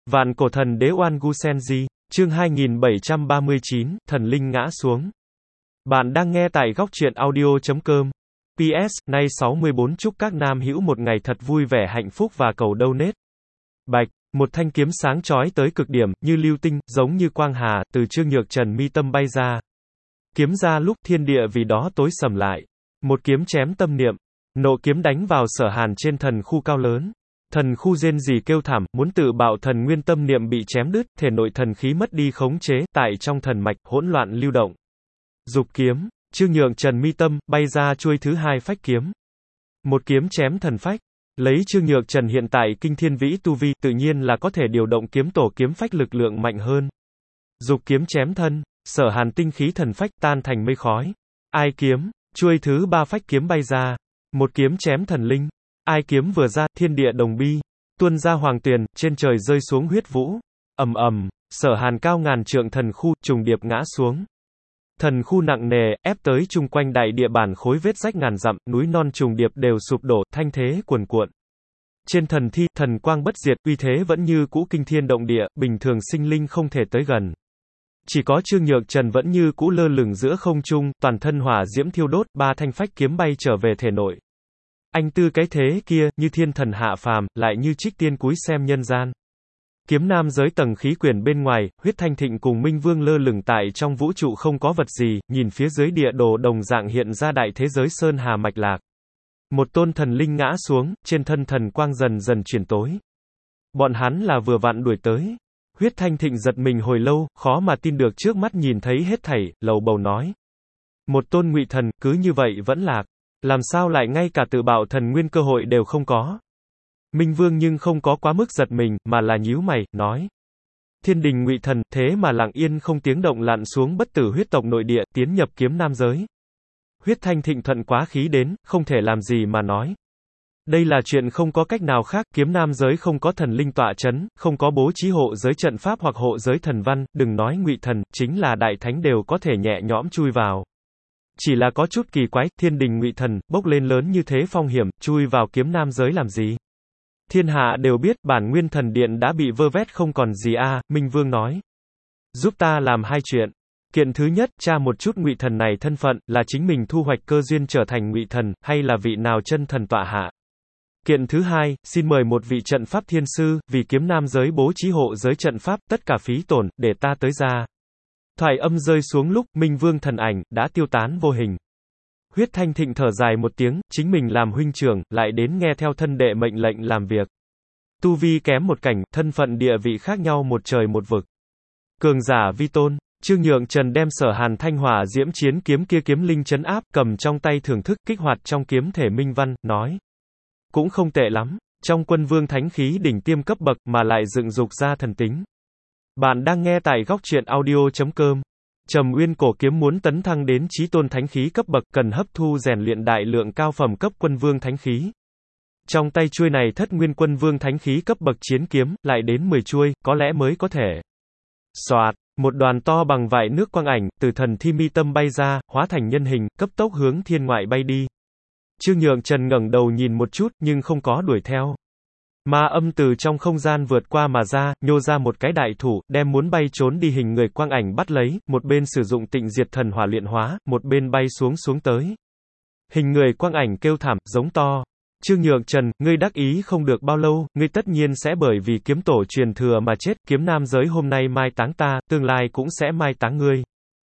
Vạn cổ thần đế Oan Gu Senji, chương 2739, thần linh ngã xuống. Bạn đang nghe tại góc truyện audio.com. PS, nay 64 chúc các nam hữu một ngày thật vui vẻ hạnh phúc và cầu donate. Bạch, một thanh kiếm sáng chói tới cực điểm, như lưu tinh, giống như quang hà, từ Trương Nhược Trần mi tâm bay ra. Kiếm ra lúc thiên địa vì đó tối sầm lại. Một kiếm chém tâm niệm. Nộ kiếm đánh vào Sở Hàn trên thần khu cao lớn. Thần khu rên rỉ kêu thảm, muốn tự bạo thần nguyên tâm niệm bị chém đứt, thể nội thần khí mất đi khống chế, tại trong thần mạch, hỗn loạn lưu động. Dục kiếm, Trương Nhược Trần mi tâm, bay ra chuôi thứ hai phách kiếm. Một kiếm chém thần phách. Lấy Trương Nhược Trần hiện tại kinh thiên vĩ tu vi, tự nhiên là có thể điều động kiếm tổ kiếm phách lực lượng mạnh hơn. Dục kiếm chém thân, Sở Hàn tinh khí thần phách tan thành mây khói. Ai kiếm, chuôi thứ ba phách kiếm bay ra. Một kiếm chém thần linh. Ai kiếm vừa ra, thiên địa đồng bi, tuôn ra hoàng tuyền, trên trời rơi xuống huyết vũ. Ầm ầm, Sở Hàn cao ngàn trượng thần khu, trùng điệp ngã xuống. Thần khu nặng nề, ép tới chung quanh đại địa bản khối vết rách ngàn dặm, núi non trùng điệp đều sụp đổ, thanh thế cuồn cuộn. Trên thần thi, thần quang bất diệt, uy thế vẫn như cũ kinh thiên động địa, bình thường sinh linh không thể tới gần. Chỉ có Trương Nhược Trần vẫn như cũ lơ lửng giữa không trung, toàn thân hỏa diễm thiêu đốt, ba thanh phách kiếm bay trở về thể nội. Anh tư cái thế kia, như thiên thần hạ phàm, lại như trích tiên cúi xem nhân gian. Kiếm nam giới tầng khí quyển bên ngoài, Huyết Thanh Thịnh cùng Minh Vương lơ lửng tại trong vũ trụ không có vật gì, nhìn phía dưới địa đồ đồng dạng hiện ra đại thế giới sơn hà mạch lạc. Một tôn thần linh ngã xuống, trên thân thần quang dần dần chuyển tối. Bọn hắn là vừa vặn đuổi tới. Huyết Thanh Thịnh giật mình hồi lâu, khó mà tin được trước mắt nhìn thấy hết thảy, lầu bầu nói. Một tôn ngụy thần, cứ như vậy vẫn lạc. Làm sao lại ngay cả tự bạo thần nguyên cơ hội đều không có. Minh Vương nhưng không có quá mức giật mình, mà là nhíu mày, nói. Thiên đình ngụy thần, thế mà lặng yên không tiếng động lặn xuống bất tử huyết tộc nội địa, tiến nhập kiếm nam giới. Huyết Thanh Thịnh thuận quá khí đến, không thể làm gì mà nói. Đây là chuyện không có cách nào khác, kiếm nam giới không có thần linh tọa chấn, không có bố trí hộ giới trận pháp hoặc hộ giới thần văn, đừng nói ngụy thần, chính là đại thánh đều có thể nhẹ nhõm chui vào. Chỉ là có chút kỳ quái, thiên đình ngụy thần, bốc lên lớn như thế phong hiểm, chui vào kiếm nam giới làm gì? Thiên hạ đều biết, bản nguyên thần điện đã bị vơ vét không còn gì a. Minh Vương nói. Giúp ta làm hai chuyện. Kiện thứ nhất, tra một chút ngụy thần này thân phận, là chính mình thu hoạch cơ duyên trở thành ngụy thần, hay là vị nào chân thần tọa hạ. Kiện thứ hai, xin mời một vị trận pháp thiên sư, vì kiếm nam giới bố trí hộ giới trận pháp, tất cả phí tổn, để ta tới ra. Thoại âm rơi xuống lúc, Minh Vương thần ảnh, đã tiêu tán vô hình. Huyết Thanh Thịnh thở dài một tiếng, chính mình làm huynh trưởng, lại đến nghe theo thân đệ mệnh lệnh làm việc. Tu vi kém một cảnh, thân phận địa vị khác nhau một trời một vực. Cường giả vi tôn, Trương Nhược Trần đem Sở Hàn thanh hỏa diễm chiến kiếm kia kiếm linh trấn áp, cầm trong tay thưởng thức, kích hoạt trong kiếm thể minh văn, nói. Cũng không tệ lắm, trong quân vương thánh khí đỉnh tiêm cấp bậc, mà lại dựng dục ra thần tính. Bạn đang nghe tại góc truyện audio.com. Trầm Uyên cổ kiếm muốn tấn thăng đến chí tôn thánh khí cấp bậc, cần hấp thu rèn luyện đại lượng cao phẩm cấp quân vương thánh khí. Trong tay chuôi này thất nguyên quân vương thánh khí cấp bậc chiến kiếm, lại đến 10 chuôi, có lẽ mới có thể. Soạt, một đoàn to bằng vải nước quang ảnh, từ thần thi mi tâm bay ra, hóa thành nhân hình, cấp tốc hướng thiên ngoại bay đi. Trương Nhược Trần ngẩng đầu nhìn một chút, nhưng không có đuổi theo. Ma âm từ trong không gian vượt qua mà ra, nhô ra một cái đại thủ, đem muốn bay trốn đi hình người quang ảnh bắt lấy, một bên sử dụng tịnh diệt thần hỏa luyện hóa, một bên bay xuống tới. Hình người quang ảnh kêu thảm, giống to. Trương Nhược Trần, ngươi đắc ý không được bao lâu, ngươi tất nhiên sẽ bởi vì kiếm tổ truyền thừa mà chết, kiếm nam giới hôm nay mai táng ta, tương lai cũng sẽ mai táng ngươi.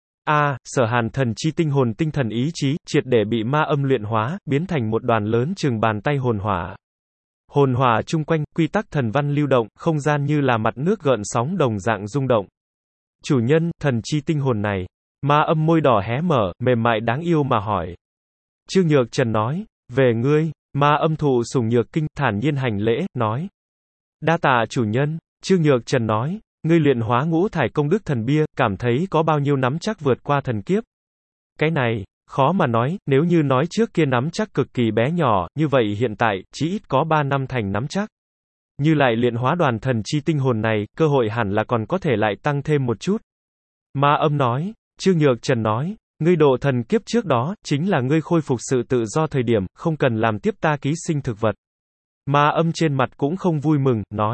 Sở Hàn thần chi tinh hồn tinh thần ý chí, triệt để bị ma âm luyện hóa, biến thành một đoàn lớn chừng bàn tay hồn hỏa. Hồn hỏa chung quanh, quy tắc thần văn lưu động, không gian như là mặt nước gợn sóng đồng dạng rung động. Chủ nhân, thần chi tinh hồn này. Ma âm môi đỏ hé mở, mềm mại đáng yêu mà hỏi. Trương Nhược Trần nói, về ngươi. Ma âm thụ sủng nhược kinh, thản nhiên hành lễ, nói. Đa tạ chủ nhân. Trương Nhược Trần nói, ngươi luyện hóa ngũ thải công đức thần bia, cảm thấy có bao nhiêu nắm chắc vượt qua thần kiếp. Cái này, khó mà nói, nếu như nói trước kia nắm chắc cực kỳ bé nhỏ, như vậy hiện tại, chỉ ít có 3 năm thành nắm chắc. Như lại luyện hóa đoàn thần chi tinh hồn này, cơ hội hẳn là còn có thể lại tăng thêm một chút. Ma âm nói, Trương Nhược Trần nói, ngươi độ thần kiếp trước đó, chính là ngươi khôi phục sự tự do thời điểm, không cần làm tiếp ta ký sinh thực vật. Ma âm trên mặt cũng không vui mừng, nói.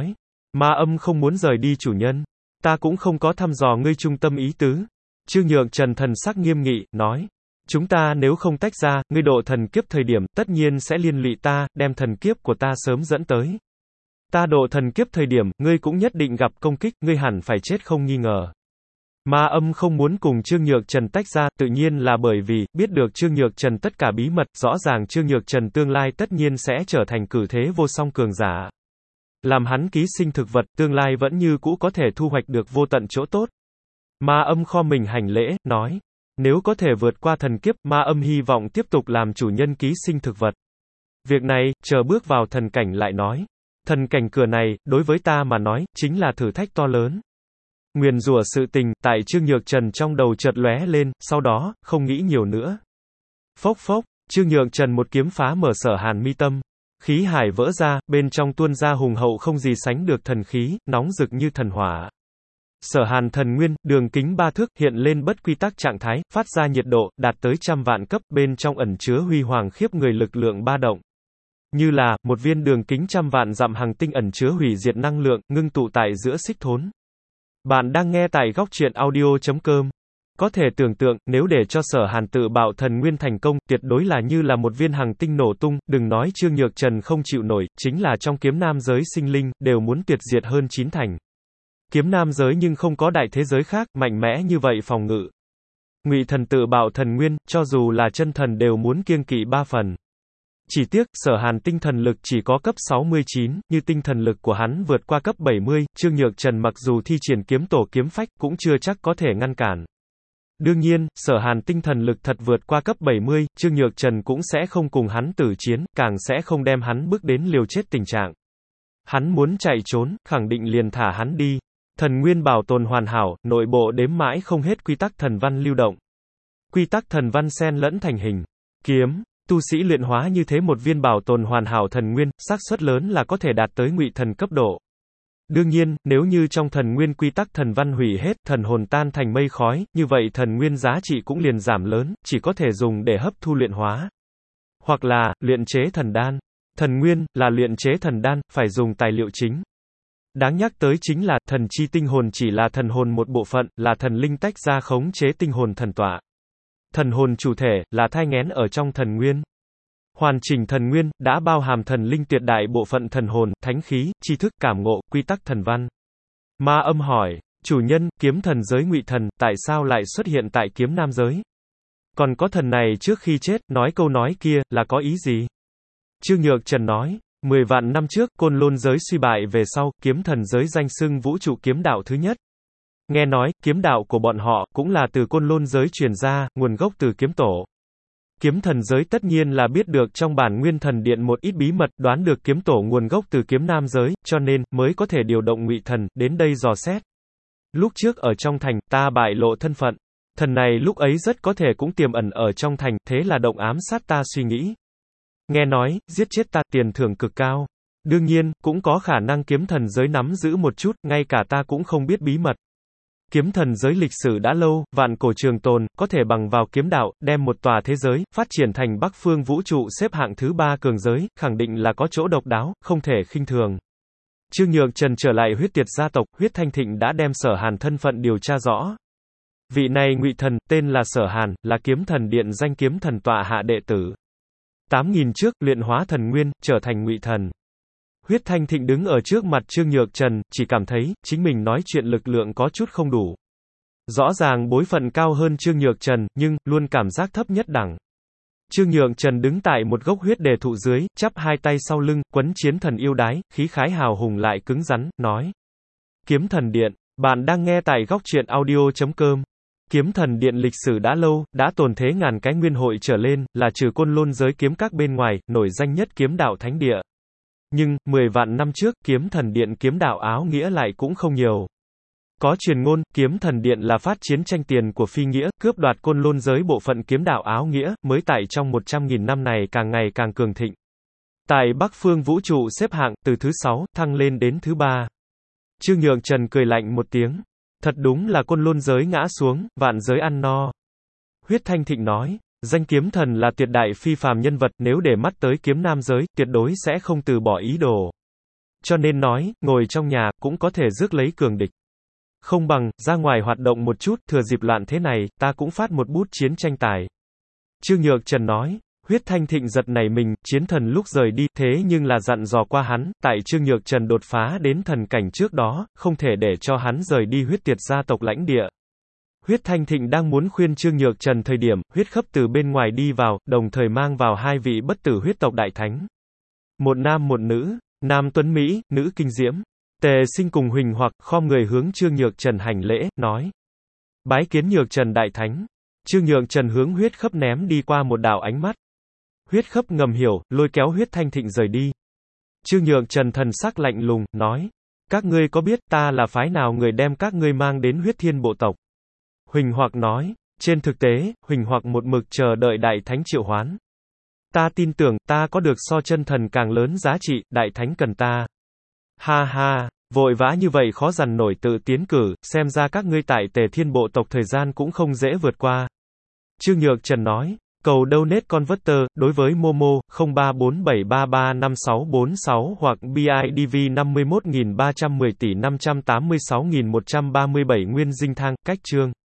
Ma Âm không muốn rời đi chủ nhân. Ta cũng không có thăm dò ngươi trung tâm ý tứ. Trương Nhược Trần thần sắc nghiêm nghị, nói. Chúng ta nếu không tách ra, ngươi độ thần kiếp thời điểm, tất nhiên sẽ liên lụy ta, đem thần kiếp của ta sớm dẫn tới. Ta độ thần kiếp thời điểm, ngươi cũng nhất định gặp công kích, ngươi hẳn phải chết không nghi ngờ. Ma Âm không muốn cùng Trương Nhược Trần tách ra, tự nhiên là bởi vì, biết được Trương Nhược Trần tất cả bí mật, rõ ràng Trương Nhược Trần tương lai tất nhiên sẽ trở thành cử thế vô song cường giả. Làm hắn ký sinh thực vật, tương lai vẫn như cũ có thể thu hoạch được vô tận chỗ tốt. Ma Âm kho mình hành lễ, nói. Nếu có thể vượt qua thần kiếp, Ma Âm hy vọng tiếp tục làm chủ nhân ký sinh thực vật. Việc này, chờ bước vào thần cảnh lại nói. Thần cảnh cửa này, đối với ta mà nói, chính là thử thách to lớn. Nguyền rủa sự tình, tại Trương Nhược Trần trong đầu chợt lóe lên, sau đó, không nghĩ nhiều nữa. Phốc phốc, Trương Nhược Trần một kiếm phá mở Sở Hàn mi tâm. Khí hải vỡ ra, bên trong tuôn ra hùng hậu không gì sánh được thần khí, nóng rực như thần hỏa. Sở Hàn thần nguyên, đường kính 3 thước, hiện lên bất quy tắc trạng thái, phát ra nhiệt độ, đạt tới 100.000 cấp, bên trong ẩn chứa huy hoàng khiếp người lực lượng ba động. Như là, một viên đường kính 100.000 dặm hành tinh ẩn chứa hủy diệt năng lượng, ngưng tụ tại giữa xích thốn. Bạn đang nghe tại góc truyện audio.com. Có thể tưởng tượng, nếu để cho Sở Hàn tự bạo thần nguyên thành công, tuyệt đối là như là một viên hành tinh nổ tung, đừng nói Trương Nhược Trần không chịu nổi, chính là trong kiếm nam giới sinh linh, đều muốn tuyệt diệt hơn 9 thành. Kiếm nam giới nhưng không có đại thế giới khác, mạnh mẽ như vậy phòng ngự. Ngụy thần tự bạo thần nguyên, cho dù là chân thần đều muốn kiêng kỵ 3 phần. Chỉ tiếc, Sở Hàn tinh thần lực chỉ có cấp 69, như tinh thần lực của hắn vượt qua cấp 70, Trương Nhược Trần mặc dù thi triển kiếm tổ kiếm phách, cũng chưa chắc có thể ngăn cản. Đương nhiên, Sở Hàn tinh thần lực thật vượt qua cấp 70, Trương Nhược Trần cũng sẽ không cùng hắn tử chiến, càng sẽ không đem hắn bước đến liều chết tình trạng. Hắn muốn chạy trốn, khẳng định liền thả hắn đi. Thần nguyên bảo tồn hoàn hảo, nội bộ đếm mãi không hết quy tắc thần văn lưu động. Quy tắc thần văn xen lẫn thành hình. Kiếm, tu sĩ luyện hóa như thế một viên bảo tồn hoàn hảo thần nguyên, xác suất lớn là có thể đạt tới ngụy thần cấp độ. Đương nhiên, nếu như trong thần nguyên quy tắc thần văn hủy hết, thần hồn tan thành mây khói, như vậy thần nguyên giá trị cũng liền giảm lớn, chỉ có thể dùng để hấp thu luyện hóa. Hoặc là, luyện chế thần đan. Thần nguyên, là luyện chế thần đan, phải dùng tài liệu chính. Đáng nhắc tới chính là, thần chi tinh hồn chỉ là thần hồn một bộ phận, là thần linh tách ra khống chế tinh hồn thần tọa. Thần hồn chủ thể, là thai nghén ở trong thần nguyên. Hoàn chỉnh thần nguyên, đã bao hàm thần linh tuyệt đại bộ phận thần hồn, thánh khí, tri thức, cảm ngộ, quy tắc thần văn. Ma Âm hỏi, chủ nhân, kiếm thần giới ngụy thần, tại sao lại xuất hiện tại kiếm nam giới? Còn có thần này trước khi chết, nói câu nói kia, là có ý gì? Trương Nhược Trần nói, 10 vạn năm trước, côn lôn giới suy bại về sau, kiếm thần giới danh xưng vũ trụ kiếm đạo thứ nhất. Nghe nói, kiếm đạo của bọn họ, cũng là từ côn lôn giới truyền ra, nguồn gốc từ kiếm tổ. Kiếm thần giới tất nhiên là biết được trong bản nguyên thần điện một ít bí mật, đoán được kiếm tổ nguồn gốc từ kiếm nam giới, cho nên, mới có thể điều động ngụy thần, đến đây dò xét. Lúc trước ở trong thành, ta bại lộ thân phận. Thần này lúc ấy rất có thể cũng tiềm ẩn ở trong thành, thế là động ám sát ta suy nghĩ. Nghe nói, giết chết ta, tiền thưởng cực cao. Đương nhiên, cũng có khả năng kiếm thần giới nắm giữ một chút, ngay cả ta cũng không biết bí mật. Kiếm thần giới lịch sử đã lâu, vạn cổ trường tồn, có thể bằng vào kiếm đạo, đem một tòa thế giới, phát triển thành Bắc phương vũ trụ xếp hạng thứ 3 cường giới, khẳng định là có chỗ độc đáo, không thể khinh thường. Trương Nhược Trần trở lại huyết tiệt gia tộc, huyết thanh thịnh đã đem Sở Hàn thân phận điều tra rõ. Vị này ngụy thần, tên là Sở Hàn, là kiếm thần điện danh kiếm thần tọa hạ đệ tử. 8.000 trước, luyện hóa thần nguyên, trở thành ngụy thần. Huyết Thanh Thịnh đứng ở trước mặt Trương Nhược Trần, chỉ cảm thấy, chính mình nói chuyện lực lượng có chút không đủ. Rõ ràng bối phận cao hơn Trương Nhược Trần, nhưng, luôn cảm giác thấp nhất đẳng. Trương Nhược Trần đứng tại một gốc huyết đề thụ dưới, chắp hai tay sau lưng, quấn chiến thần yêu đái, khí khái hào hùng lại cứng rắn, nói. Kiếm thần điện, bạn đang nghe tại góc truyện audio.com. Kiếm thần điện lịch sử đã lâu, đã tồn thế ngàn cái nguyên hội trở lên, là trừ côn lôn giới kiếm các bên ngoài, nổi danh nhất kiếm đạo thánh địa. Nhưng, 10 vạn năm trước, kiếm thần điện kiếm đạo áo nghĩa lại cũng không nhiều. Có truyền ngôn, kiếm thần điện là phát chiến tranh tiền của phi nghĩa, cướp đoạt côn lôn giới bộ phận kiếm đạo áo nghĩa, mới tại trong 100.000 năm này càng ngày càng cường thịnh. Tại Bắc phương vũ trụ xếp hạng, từ thứ 6, thăng lên đến thứ 3. Trương Nhược Trần cười lạnh một tiếng. Thật đúng là côn lôn giới ngã xuống, vạn giới ăn no. Huyết Thanh Thịnh nói. Danh kiếm thần là tuyệt đại phi phàm nhân vật, nếu để mắt tới kiếm nam giới, tuyệt đối sẽ không từ bỏ ý đồ. Cho nên nói, ngồi trong nhà, cũng có thể rước lấy cường địch. Không bằng, ra ngoài hoạt động một chút, thừa dịp loạn thế này, ta cũng phát một bút chiến tranh tài. Trương Nhược Trần nói. Huyết Thanh Thịnh giật nảy mình, chiến thần lúc rời đi, thế nhưng là dặn dò qua hắn, tại Trương Nhược Trần đột phá đến thần cảnh trước đó, không thể để cho hắn rời đi huyết tiệt gia tộc lãnh địa. Huyết Thanh Thịnh đang muốn khuyên Trương Nhược Trần thời điểm, huyết khấp từ bên ngoài đi vào, đồng thời mang vào hai vị bất tử huyết tộc đại thánh. Một nam một nữ, nam tuấn Mỹ, nữ kinh diễm. Tề Sinh cùng Huỳnh Hoặc, khom người hướng Trương Nhược Trần hành lễ, nói. Bái kiến Nhược Trần đại thánh. Trương Nhược Trần hướng huyết khấp ném đi qua một đạo ánh mắt. Huyết khấp ngầm hiểu, lôi kéo Huyết Thanh Thịnh rời đi. Trương Nhược Trần thần sắc lạnh lùng, nói. Các ngươi có biết ta là phái nào người đem các ngươi mang đến huyết thiên bộ tộc? Huỳnh Hoặc nói. Trên thực tế, Huỳnh Hoặc một mực chờ đợi đại thánh triệu hoán. Ta tin tưởng, ta có được so chân thần càng lớn giá trị, đại thánh cần ta. Ha ha, vội vã như vậy khó dằn nổi tự tiến cử, xem ra các ngươi tại Tề Thiên bộ tộc thời gian cũng không dễ vượt qua. Trương Nhược Trần nói. Cầu donate converter, đối với Momo, 0347335646 hoặc BIDV 51310 tỷ 586137 nguyên dinh thang, cách chương.